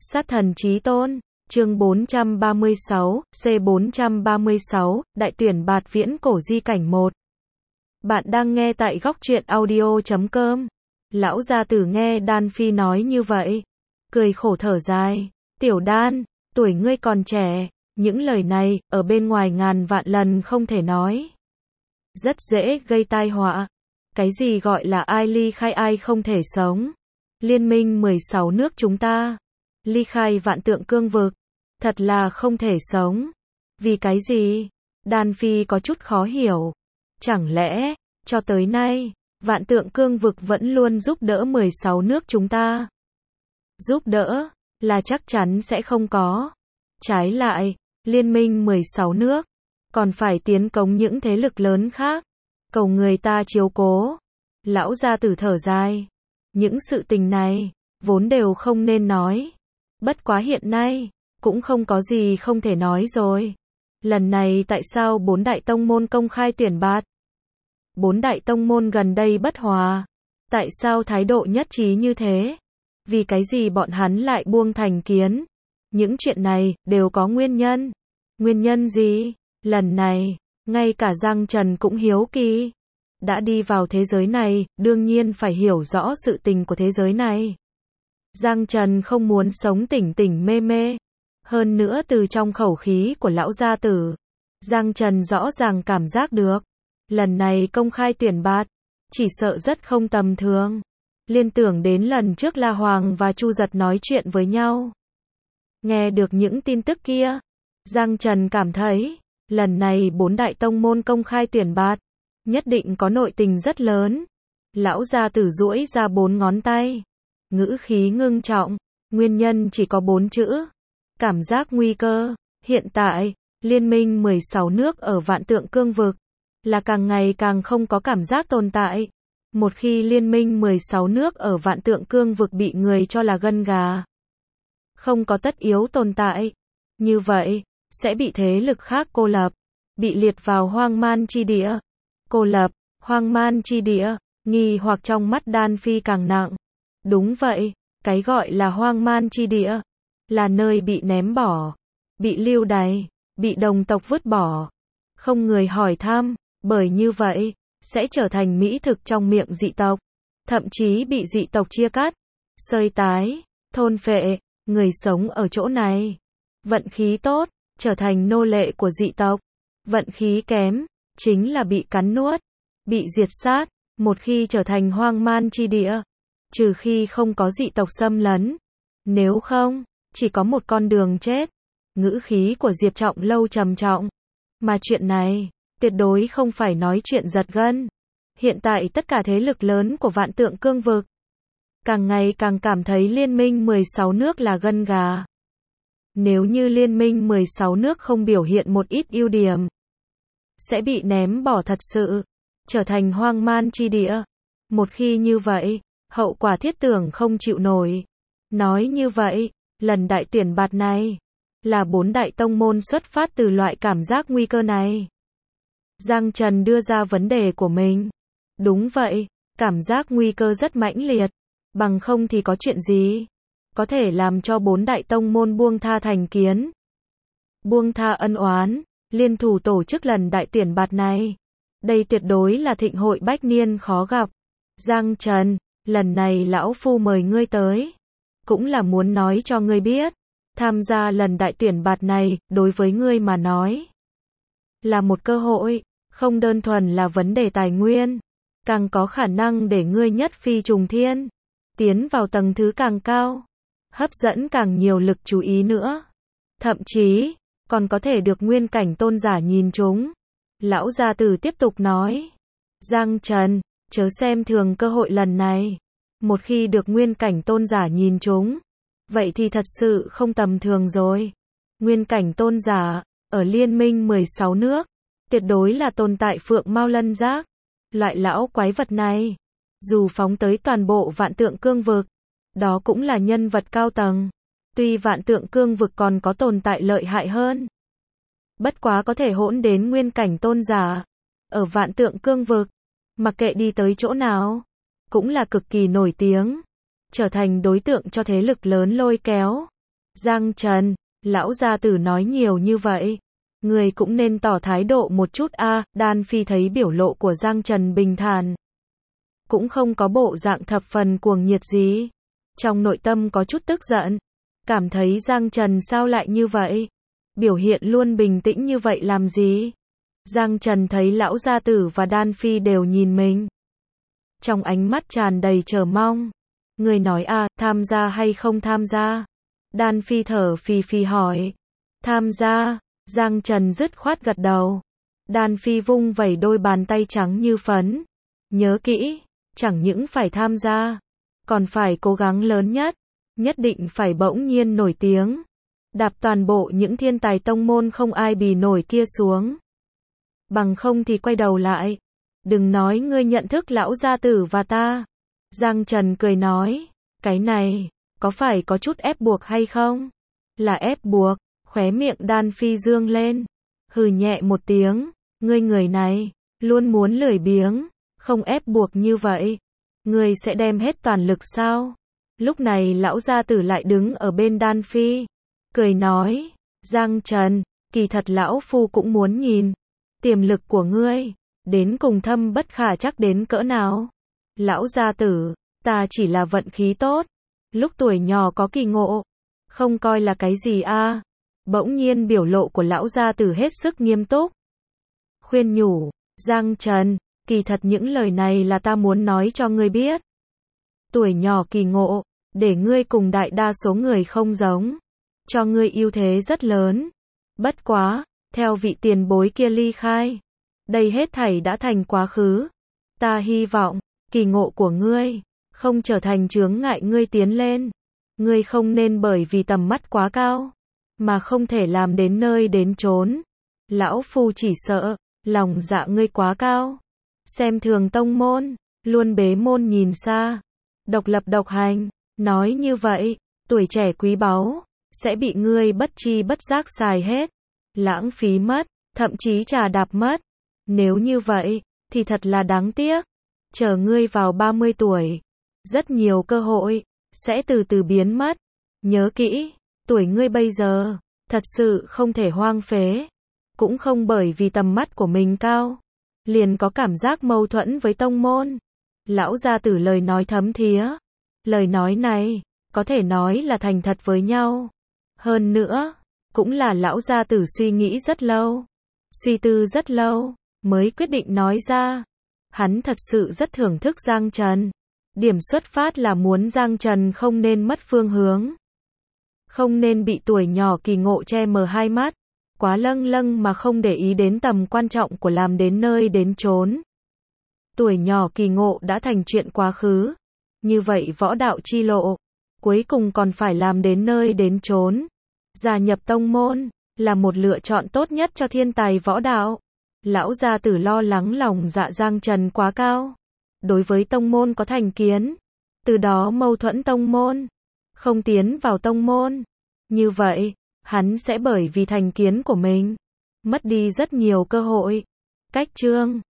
Sát thần chí tôn, chương 436, C436, đại tuyển bạt viễn cổ di cảnh 1. Bạn đang nghe tại góc truyện audio.com. Lão gia tử nghe Đan Phi nói như vậy, cười khổ thở dài. Tiểu Đan, tuổi ngươi còn trẻ, những lời này, ở bên ngoài ngàn vạn lần không thể nói. Rất dễ gây tai họa. Cái gì gọi là ai ly khai ai không thể sống. Liên minh 16 nước chúng ta ly khai vạn tượng cương vực, thật là không thể sống. Vì cái gì? Đan Phi có chút khó hiểu. Chẳng lẽ, cho tới nay, vạn tượng cương vực vẫn luôn giúp đỡ 16 nước chúng ta? Giúp đỡ, là chắc chắn sẽ không có. Trái lại, liên minh 16 nước, còn phải tiến công những thế lực lớn khác, cầu người ta chiếu cố. Lão gia tử thở dài. Những sự tình này, vốn đều không nên nói. Bất quá hiện nay, cũng không có gì không thể nói rồi. Lần này tại sao 4 đại tông môn công khai tuyển bạt? 4 đại tông môn gần đây bất hòa. Tại sao thái độ nhất trí như thế? Vì cái gì bọn hắn lại buông thành kiến? Những chuyện này, đều có nguyên nhân. Nguyên nhân gì? Lần này, ngay cả Giang Trần cũng hiếu kỳ. Đã đi vào thế giới này, đương nhiên phải hiểu rõ sự tình của thế giới này. Giang Trần không muốn sống tỉnh tỉnh mê mê. Hơn nữa từ trong khẩu khí của lão gia tử, Giang Trần rõ ràng cảm giác được. Lần này công khai tuyển bạt, chỉ sợ rất không tầm thường. Liên tưởng đến lần trước La Hoàng và Chu Giật nói chuyện với nhau. Nghe được những tin tức kia, Giang Trần cảm thấy, lần này 4 đại tông môn công khai tuyển bạt, nhất định có nội tình rất lớn. Lão gia tử duỗi ra 4 ngón tay, ngữ khí ngưng trọng, nguyên nhân chỉ có 4 chữ. Cảm giác nguy cơ. Hiện tại, liên minh 16 nước ở vạn tượng cương vực, là càng ngày càng không có cảm giác tồn tại. Một khi liên minh 16 nước ở vạn tượng cương vực bị người cho là gân gà, không có tất yếu tồn tại, như vậy, sẽ bị thế lực khác cô lập, bị liệt vào hoang man chi địa. Cô lập, hoang man chi địa, nghi hoặc trong mắt Đan Phi càng nặng. Đúng vậy, cái gọi là hoang man chi địa, là nơi bị ném bỏ, bị lưu đày, bị đồng tộc vứt bỏ, không người hỏi thăm, bởi như vậy, sẽ trở thành mỹ thực trong miệng dị tộc, thậm chí bị dị tộc chia cắt, xơi tái, thôn phệ. Người sống ở chỗ này, vận khí tốt, trở thành nô lệ của dị tộc, vận khí kém, chính là bị cắn nuốt, bị diệt sát. Một khi trở thành hoang man chi địa, trừ khi không có dị tộc xâm lấn, nếu không, chỉ có một con đường chết. Ngữ khí của Diệp Trọng Lâu trầm trọng. Mà chuyện này, tuyệt đối không phải nói chuyện giật gân. Hiện tại tất cả thế lực lớn của vạn tượng cương vực, càng ngày càng cảm thấy liên minh 16 nước là gân gà. Nếu như liên minh 16 nước không biểu hiện một ít ưu điểm, sẽ bị ném bỏ thật sự, trở thành hoang man chi địa. Một khi như vậy, hậu quả thiết tưởng không chịu nổi. Nói như vậy, lần đại tuyển bạt này, là 4 đại tông môn xuất phát từ loại cảm giác nguy cơ này. Giang Trần đưa ra vấn đề của mình. Đúng vậy, cảm giác nguy cơ rất mãnh liệt. Bằng không thì có chuyện gì có thể làm cho 4 đại tông môn buông tha thành kiến, buông tha ân oán, liên thủ tổ chức lần đại tuyển bạt này. Đây tuyệt đối là thịnh hội bách niên khó gặp. Giang Trần, lần này lão phu mời ngươi tới, cũng là muốn nói cho ngươi biết, tham gia lần đại tuyển bạt này, đối với ngươi mà nói, là một cơ hội, không đơn thuần là vấn đề tài nguyên, càng có khả năng để ngươi nhất phi trùng thiên, tiến vào tầng thứ càng cao, hấp dẫn càng nhiều lực chú ý nữa. Thậm chí, còn có thể được nguyên cảnh tôn giả nhìn trúng. Lão gia tử tiếp tục nói. Giang Trần, chớ xem thường cơ hội lần này. Một khi được nguyên cảnh tôn giả nhìn trúng, vậy thì thật sự không tầm thường rồi. Nguyên cảnh tôn giả, ở liên minh 16 nước, tuyệt đối là tồn tại phượng mao lân giác. Loại lão quái vật này, dù phóng tới toàn bộ vạn tượng cương vực, đó cũng là nhân vật cao tầng. Tuy vạn tượng cương vực còn có tồn tại lợi hại hơn, bất quá có thể hỗn đến nguyên cảnh tôn giả, ở vạn tượng cương vực, mặc kệ đi tới chỗ nào, cũng là cực kỳ nổi tiếng, trở thành đối tượng cho thế lực lớn lôi kéo. Giang Trần, lão gia tử nói nhiều như vậy. Người cũng nên tỏ thái độ một chút a. Đan Phi thấy biểu lộ của Giang Trần bình thản. Cũng không có bộ dạng thập phần cuồng nhiệt gì. Trong nội tâm có chút tức giận. Cảm thấy Giang Trần sao lại như vậy? Biểu hiện luôn bình tĩnh như vậy làm gì? Giang Trần thấy lão gia tử và Đan Phi đều nhìn mình. Trong ánh mắt tràn đầy chờ mong. Người nói a, tham gia hay không tham gia? Đan Phi thở phì phì hỏi. Tham gia. Giang Trần dứt khoát gật đầu. Đan Phi vung vẩy đôi bàn tay trắng như phấn. Nhớ kỹ, chẳng những phải tham gia, còn phải cố gắng lớn nhất. Nhất định phải bỗng nhiên nổi tiếng. Đạp toàn bộ những thiên tài tông môn không ai bì nổi kia xuống. Bằng không thì quay đầu lại. Đừng nói ngươi nhận thức lão gia tử và ta. Giang Trần cười nói. Cái này, có phải có chút ép buộc hay không? Là ép buộc. Khóe miệng Đan Phi dương lên. Hừ nhẹ một tiếng. Ngươi người này, luôn muốn lười biếng. Không ép buộc như vậy. Ngươi sẽ đem hết toàn lực sao? Lúc này lão gia tử lại đứng ở bên Đan Phi. Cười nói. Giang Trần, kỳ thật lão phu cũng muốn nhìn. Tiềm lực của ngươi, đến cùng thâm bất khả chắc đến cỡ nào? Lão gia tử, ta chỉ là vận khí tốt. Lúc tuổi nhỏ có kỳ ngộ. Không coi là cái gì a. Bỗng nhiên biểu lộ của lão gia tử hết sức nghiêm túc. Khuyên nhủ, Giang Trần, kỳ thật những lời này là ta muốn nói cho ngươi biết. Tuổi nhỏ kỳ ngộ, để ngươi cùng đại đa số người không giống. Cho ngươi ưu thế rất lớn. Bất quá, theo vị tiền bối kia ly khai. Đây hết thảy đã thành quá khứ. Ta hy vọng, kỳ ngộ của ngươi, không trở thành chướng ngại ngươi tiến lên. Ngươi không nên bởi vì tầm mắt quá cao, mà không thể làm đến nơi đến chốn. Lão phu chỉ sợ, lòng dạ ngươi quá cao. Xem thường tông môn, luôn bế môn nhìn xa. Độc lập độc hành, nói như vậy, tuổi trẻ quý báu, sẽ bị ngươi bất chi bất giác xài hết. Lãng phí mất, thậm chí trà đạp mất. Nếu như vậy, thì thật là đáng tiếc. Chờ ngươi vào 30 tuổi, rất nhiều cơ hội, sẽ từ từ biến mất. Nhớ kỹ, tuổi ngươi bây giờ, thật sự không thể hoang phế. Cũng không bởi vì tầm mắt của mình cao, liền có cảm giác mâu thuẫn với tông môn. Lão gia tử lời nói thấm thía. Lời nói này, có thể nói là thành thật với nhau. Hơn nữa, cũng là lão gia tử suy nghĩ rất lâu, suy tư rất lâu, mới quyết định nói ra. Hắn thật sự rất thưởng thức Giang Trần. Điểm xuất phát là muốn Giang Trần không nên mất phương hướng. Không nên bị tuổi nhỏ kỳ ngộ che mờ hai mắt. Quá lâng lâng mà không để ý đến tầm quan trọng của làm đến nơi đến chốn. Tuổi nhỏ kỳ ngộ đã thành chuyện quá khứ. Như vậy võ đạo chi lộ, cuối cùng còn phải làm đến nơi đến chốn. Gia nhập tông môn, là một lựa chọn tốt nhất cho thiên tài võ đạo. Lão gia tử lo lắng lòng dạ Giang Trần quá cao. Đối với tông môn có thành kiến. Từ đó mâu thuẫn tông môn. Không tiến vào tông môn. Như vậy, hắn sẽ bởi vì thành kiến của mình, mất đi rất nhiều cơ hội. Cách chương